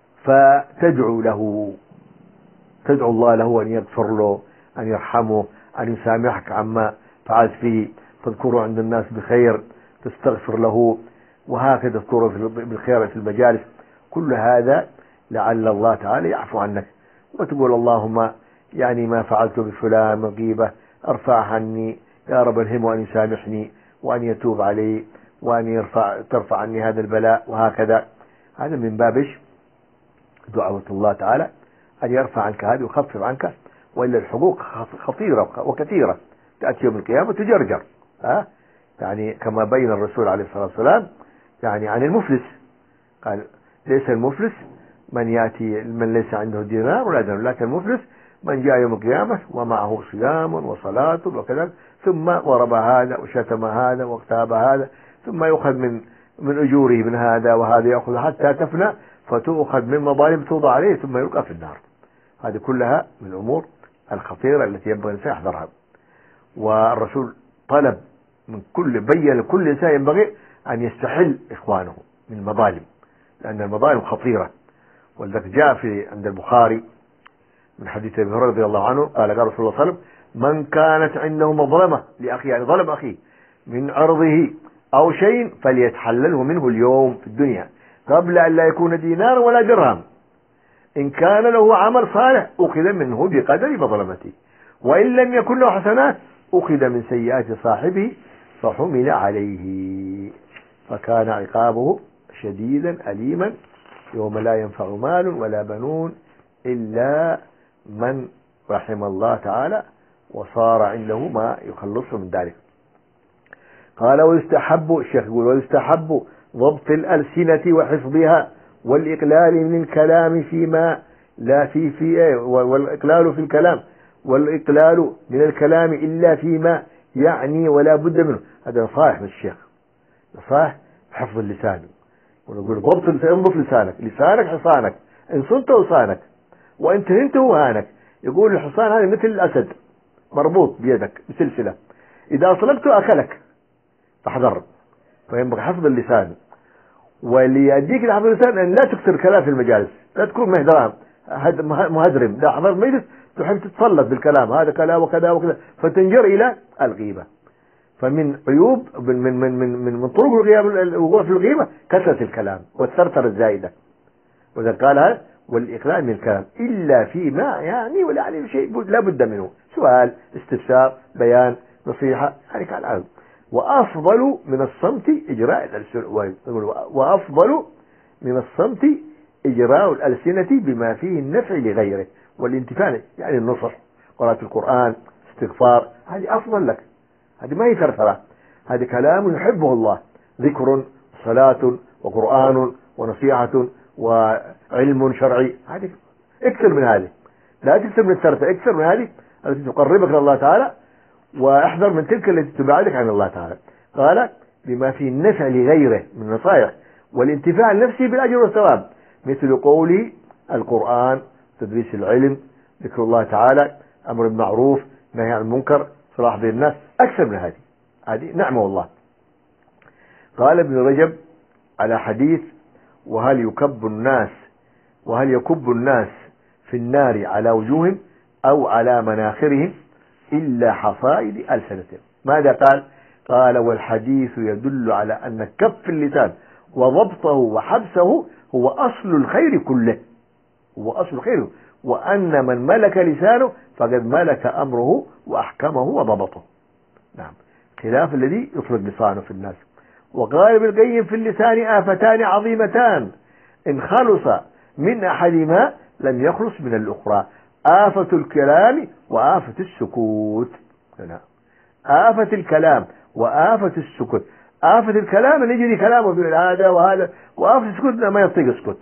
فتدعو له، تدعو الله له أن يغفر له، أن يرحمه، أن يسامحك عما فعلت فيه، تذكره عند الناس بخير، تستغفر له، وهكذا تذكره بالخير في المجالس. كل هذا لعل الله تعالى يعفو عنك، وتقول: اللهم يعني ما فعلته بفلان من غيبة ارفع عني، يا رب الهمه أن يسامحني وأن يتوب علي وأن يرفع ترفع عني هذا البلاء، وهكذا. هذا من بابش دعوة الله تعالى أن يرفع عنك هذه ويخفف عنك، وإلا الحقوق خطيرة وكثيرة تأتي يوم القيامة تجرجر. ها يعني كما بين الرسول عليه الصلاة والسلام يعني عن المفلس، قال: ليس المفلس من يأتي من ليس عنده دينار ولا درهم، لكن المفلس من جاء يوم القيامة ومعه صيام وصلاة وكذا، ثم ضرب هذا وشتم هذا واغتاب هذا، ثم يؤخذ من من أجوره من هذا وهذا، يأخذ حتى تفنى، فتؤخذ من مظالم توضع عليه ثم يلقى في النار. هذه كلها من الأمور الخطيرة التي ينبغي الإنسان يحذرها. والرسول طلب من كل بين لكل إنسان ينبغي أن يستحل إخوانه من المظالم، لأن المظالم خطيرة. ولذلك جاء في عند البخاري من حديث أبي هريرة رضي الله عنه قال: قال رسول الله صلى الله عليه وسلم: من كانت عنده مظلمة لأخيه، يعني ظلم أخيه من عرضه أو شيء، فليتحلله منه اليوم في الدنيا قبل أن لا يكون دينار ولا درهم. إن كان له عمل صالح أخذ منه بقدر مظلمته، وإن لم يكن له حسنات أخذ من سيئات صاحبه فحمل عليه، فكان عقابه شديدا أليما يوم لا ينفع مال ولا بنون إلا من رحم الله تعالى وصار عنده ما يخلصه من ذلك. قال: ويستحب، الشيخ يقول: ويستحب ضبط الألسنة وحفظها، والإقلال من الكلام فيما لا في في والإقلال في الكلام والإقلال من الكلام إلا فيما يعني ولا بد منه. هذا نصائح من الشيخ، نصائح حفظ اللسان. ونقول: ضبط اللسان، انظف لسانك، لسانك حصانك، إن صنت وصانك وإن تهنت وهانك. يقول الحصان هذا مثل الأسد مربوط بيدك بسلسلة، إذا أطلقته أكلك، فاحذر. فينبغي حفظ اللسان. وليأديك لحفظ اللسان أن لا تكثر الكلام في المجالس، لا تكون مهدران مهدرم، لا حضر مجلس تحب تتسلط بالكلام، هذا كذا وكذا وكذا، فتنجر إلى الغيبة. فمن عيوب من من من من, من طرق الوقوع في الغيبة كثرة الكلام والثرثرة الزائدة. وإذا قال هذا: والإقلال من الكلام إلا فيما يعني ولا يعني شيء لا بد منه، سؤال، استفسار، بيان، نصيحة، يعني كالعادة. وأفضل من الصمت إجراء الألسنة، وأفضل من الصمت إجراء الألسنة بما فيه النفع لغيره والانتفاع، يعني النصح، قراءة القرآن، استغفار، هذه أفضل لك. هذه ما هي ثرثرة، هذه كلام يحبه الله، ذكر، صلاة، وقرآن، ونصيحة، وعلم شرعي. هذه اكثر من هذه، لا تكثر من الثرثرة، اكثر من هذه التي تقربك إلى الله تعالى، واحذر من تلك التي تبعدك عن الله تعالى. قال: بما فيه النفع لغيره من النصائح والانتفاع النفسي بالأجر والثواب، مثل قولي القرآن، تدريس العلم، ذكر الله تعالى، أمر بالمعروف، نهي عن المنكر، صلاح بين الناس، أكثر من هذه. هذه نعمة والله. قال ابن رجب على حديث وهل يكب الناس وهل يكب الناس في النار على وجوههم أو على مناخرهم إلا حصائد ألسنتهم. ماذا قال؟ قال والحديث يدل على أن كف اللسان وضبطه وحبسه هو أصل الخير كله، هو أصل الخير، وأن من ملك لسانه فقد ملك أمره وأحكمه وضبطه. نعم، خلاف الذي يطلق لسانه في الناس. وقال ابن القيم في اللسان آفتان عظيمتان إن خلص من أحدهما لم يخلص من الأخرى، آفة الكلام وآفة السكوت. نعم، آفة الكلام وآفة السكوت. آفة الكلام اللي يجري كلامه في هذا وهذا، وآفة السكوت ما يطيق يسكت،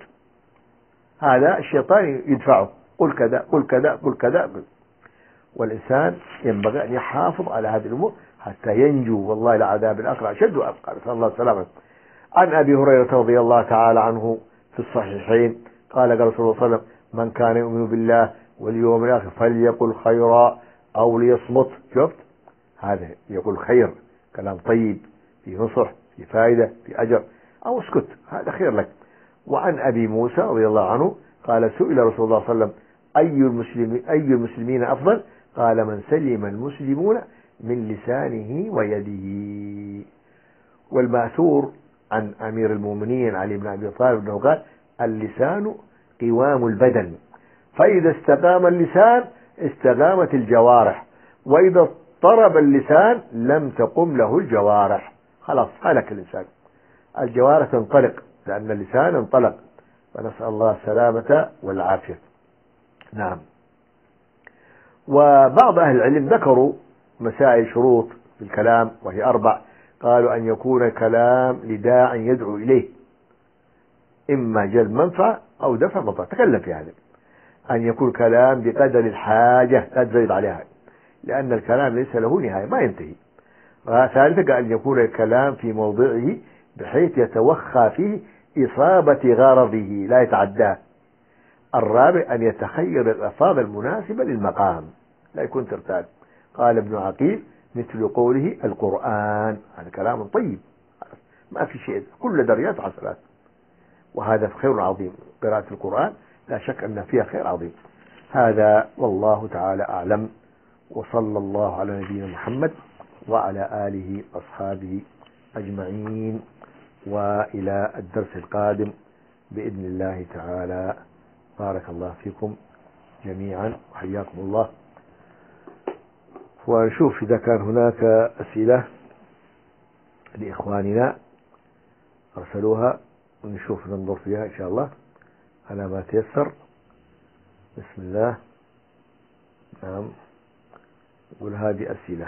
هذا الشيطان يدفعه، قل كذا قل كذا قل كذا قل. والإنسان ينبغي أن يحافظ على هذه الأمور حتى ينجو والله العذاب الأخر أشد وأبقى، نسأل الله السلامة. عن أبي هريرة رضي الله تعالى عنه في الصحيحين قال قال رسول الله صلى الله عليه وسلم من كان يؤمن بالله واليوم الآخر فليقل خيرا أو ليصمت. شفت هذا يقول خير، كلام طيب في نصح في فائدة في أجر، أو اسكت، هذا خير لك. وعن أبي موسى رضي الله عنه قال سئل رسول الله صلى الله عليه وسلم أي المسلمين أي المسلمين أفضل؟ قال من سلم المسلمون من لسانه ويده. والمأثور عن أمير المؤمنين علي بن أبي طالب أنه قال اللسان قوام البدن، فإذا استقام اللسان استقامت الجوارح، وإذا اضطرب اللسان لم تقم له الجوارح، خلاص هلك الإنسان، الجوارح تنطلق لأن اللسان انطلق، فنسأل الله السلامة والعافية. نعم. وبعض أهل العلم ذكروا مسائل شروط في الكلام وهي أربع، قالوا أن يكون الكلام لداع يدعو إليه، إما جلب منفعة أو دفع مضرة، تكلم في هذا. أن يكون كلام بقدر الحاجة لا تزيد عليها، لأن الكلام ليس له نهاية ما ينتهي. ثالثا أن يكون الكلام في موضعه بحيث يتوخى فيه إصابة غرضه لا يتعداه. الرابع أن يتخير الألفاظ المناسبة للمقام لا يكون ترتاب. قال ابن عقيل مثل قوله القرآن، هذا كلام طيب ما في شيء، كل درجات عشرات، وهذا خير عظيم. قراءة القرآن لا شك أن فيها خير عظيم. هذا والله تعالى أعلم، وصلى الله على نبينا محمد وعلى آله وأصحابه أجمعين، وإلى الدرس القادم بإذن الله تعالى. بارك الله فيكم جميعا وحياكم الله. ونشوف إذا كان هناك أسئلة لإخواننا أرسلوها، ونشوف ننظر فيها إن شاء الله على ما تيسر. بسم الله. نعم. يقول هذه أسئلة.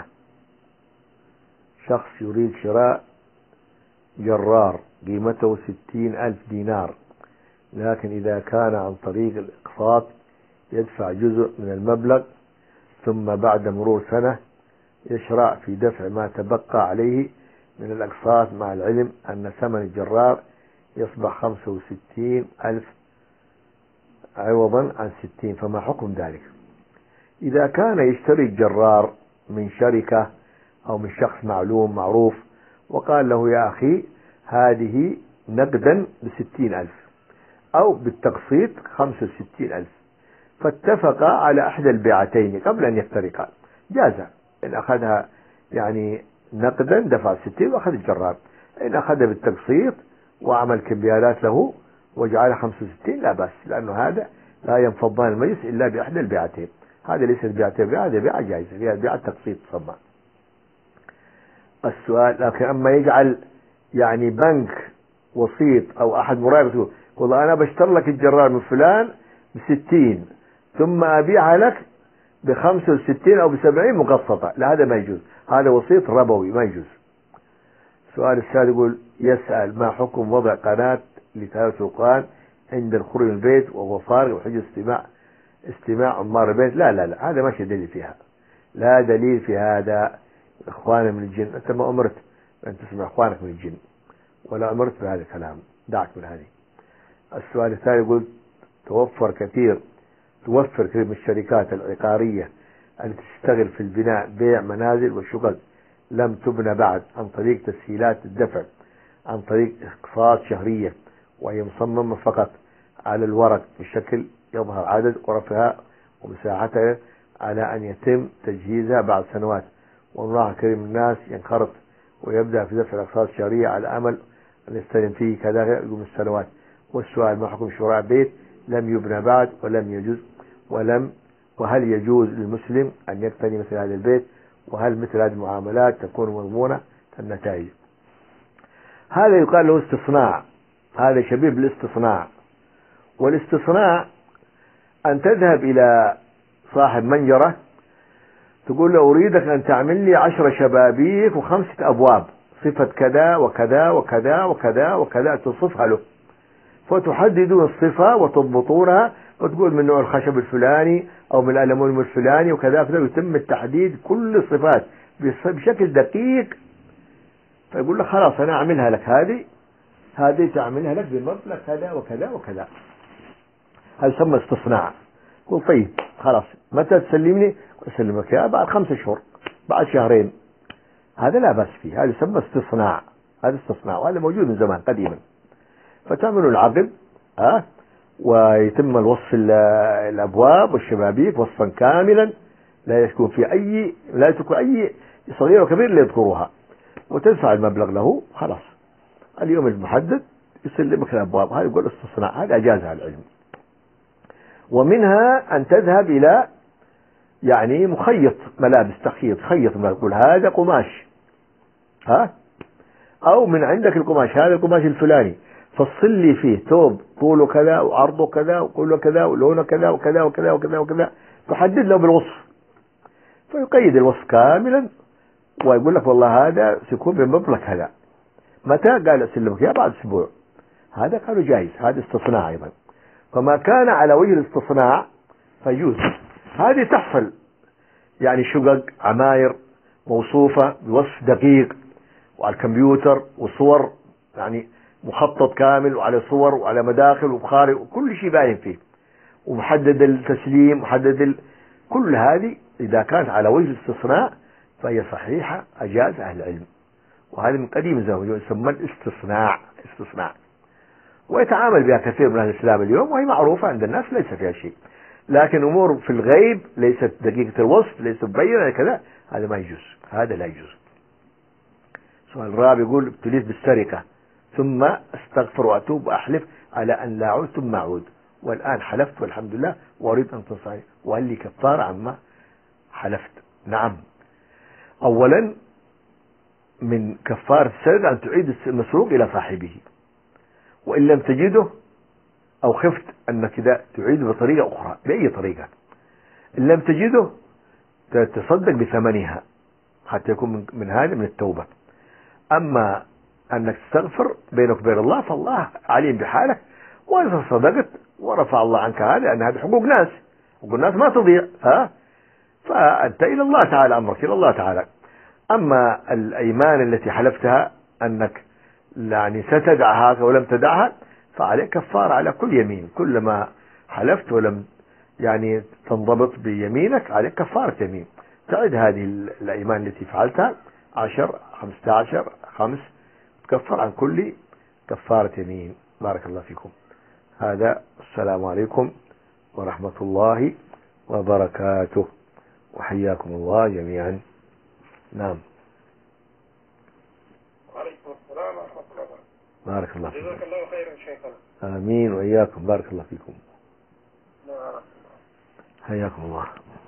شخص يريد شراء جرار قيمته ستين ألف دينار، لكن إذا كان عن طريق الإقساط يدفع جزء من المبلغ، ثم بعد مرور سنة يشرع في دفع ما تبقى عليه من الأقساط، مع العلم أن ثمن الجرار يصبح خمسة وستين ألف عوضا عن ستين، فما حكم ذلك؟ إذا كان يشتري الجرار من شركة أو من شخص معلوم معروف وقال له يا أخي هذه نقدا بستين ألف أو بالتقسيط خمسة وستين ألف، فاتفقا على إحدى البيعتين قبل أن يفترقا، جاز إن أخذها يعني نقدا دفع ستين وأخذ الجرار، إن أخذها بالتقسيط وعمل كمبيالات له وجعلها خمسة وستين لا بأس، لأنه هذا لا ينفضان المجلس إلا بإحدى البيعتين. هذا ليس بيعتين بيعة، هذا بيعة جائزة، هي بيعة تقسيط تصنع. السؤال لكن أما يجعل يعني بنك وسيط أو أحد مراقب والله أنا بشتر لك الجرار من فلان بستين ثم أبيعها لك بخمسة وستين أو بسبعين مقسطة، لا هذا ما يجوز، هذا وسيط ربوي ما يجوز. السؤال الثالث يقول يسأل ما حكم وضع قناة لتلاوة القرآن عند الخروج من البيت وهو فارغ وحجة استماع استماع عمار البيت؟ لا لا لا، هذا ما شيء دليل فيها، لا دليل في هذا. إخوانا من الجن، أنت ما أمرت أن تسمع إخوانك من الجن ولا أمرت بهذا الكلام، دعك من هذه. السؤال الثاني يقول توفر كثير توفر كثير من الشركات العقارية التي تشتغل في البناء بيع منازل وشقق لم تبنى بعد عن طريق تسهيلات الدفع، عن طريق اقساط شهرية، وهي مصممة فقط على الورق بشكل يظهر عدد غرفها ومساحتها على أن يتم تجهيزها بعد سنوات. والله كريم الناس ينخرط ويبدأ في دفع الأقساط الشهرية على أمل أن يستلم فيه كذا يقوم السنوات. والسؤال: ما حكم شراء بيت لم يبنى بعد ولم يجوز ولم وهل يجوز للمسلم أن يقتني مثل هذا البيت؟ وهل مثل هذه المعاملات تكون مضمونة النتائج؟ هذا يقال له استصناع، هذا شبيه بالاستصناع. والاستصناع أن تذهب إلى صاحب منجرة تقول له: أريدك أن تعمل لي عشر شبابيك وخمسة أبواب صفة كذا وكذا وكذا وكذا وكذا، تصفها له، فتحددون الصفة وتضبطونها وتقول من نوع الخشب الفلاني أو من الألمنيوم الفلاني وكذا كذا، ويتم التحديد كل الصفات بشكل دقيق. فيقول لك: خلاص أنا أعملها لك، هذه هذه تعملها لك بمبلغ كذا وكذا وكذا. هذا يسمى استصناع. قل: طيب خلاص، متى تسلمني؟ أسلمك يا بعد خمسة شهور، بعد شهرين. هذا لا بأس فيه، هذا يسمى استصناع. هذا استصناع، وهذا موجود من زمان قديما. فتعملوا العقد ها ويتم الوصف الأبواب والشبابيك وصفا كاملا لا يكون في أي لا تكون أي صغير وكبير اللي يذكروها، وتدفع المبلغ له. خلاص اليوم المحدد يسلمك الأبواب. هذا يقول استصناع، هذا أجازها العلم. ومنها أن تذهب إلى يعني مخيط ملابس، تخيط خيط، ما يقول هذا قماش ها أو من عندك القماش، هذا القماش الفلاني، فصل لي فيه ثوب طوله كذا وعرضه كذا وكله كذا ولونه كذا وكذا وكذا وكذا وكذا، تحدد له بالوصف، فيقيد الوصف كاملا ويقول لك: والله هذا سيكون بمبلغ كذا. متى؟ قال: أسلمك يا بعد أسبوع. هذا قالوا جائز، هذا استصناع أيضا. فما كان على وجه الاستصناع فيجوز. هذه تحصل يعني شقق عماير موصوفة بوصف دقيق وعلى الكمبيوتر وصور، يعني مخطط كامل وعلى صور وعلى مداخل وبخاري وكل شيء باين فيه، ومحدد التسليم محدد ال... كل هذه إذا كانت على وجه الاستصناع فهي صحيحة، أجاز أهل العلم. وهذا من قديم الزمن يسمى الاستصناع. استصناع ويتعامل بها كثير من أهل الإسلام اليوم، وهي معروفة عند الناس ليس فيها شيء. لكن أمور في الغيب ليست دقيقة الوصف، ليست مبينة كذا، هذا ما يجوز، هذا لا يجوز. سؤال الرابع يقول: ابتليت بالسرقة ثم استغفر وأتوب وأحلف على أن لا أعود ثم أعود، والآن حلفت والحمد لله وأريد أن تنصحني، وهل لي كفارة عما حلفت؟ نعم. أولا من كفارة السرقة أن تعيد المسروق إلى صاحبه، وإن لم تجده أو خفت أنك إذا تعيد بطريقة أخرى بأي طريقة، إن لم تجده تتصدق بثمنها حتى يكون من, من هذا من التوبة. أما أنك تستغفر بينك وبين الله فالله عليم بحالك، وإذا صدقت ورفع الله عنك هذا، لأن هذه حقوق ناس، حقوق الناس ما تضيع، ها فأنت إلى الله تعالى، أمرك إلى الله تعالى. أما الأيمان التي حلفتها أنك يعني ستدعها ولم تدعها فعليك كفارة على كل يمين، كلما حلفت ولم يعني تنضبط بيمينك عليك كفارة يمين، تعد هذه الأيمان التي فعلتها عشر خمسة عشر خمس، تكفر عن كل كفارة يمين. بارك الله فيكم. هذا السلام عليكم ورحمة الله وبركاته، وحياكم الله جميعا. نعم. وعليكم السلام ورحمة الله وبركاته. بارك الله فيكم. جزاك الله خيرا شيخنا. آمين وإياكم. بارك الله فيكم. نعم. حياكم الله.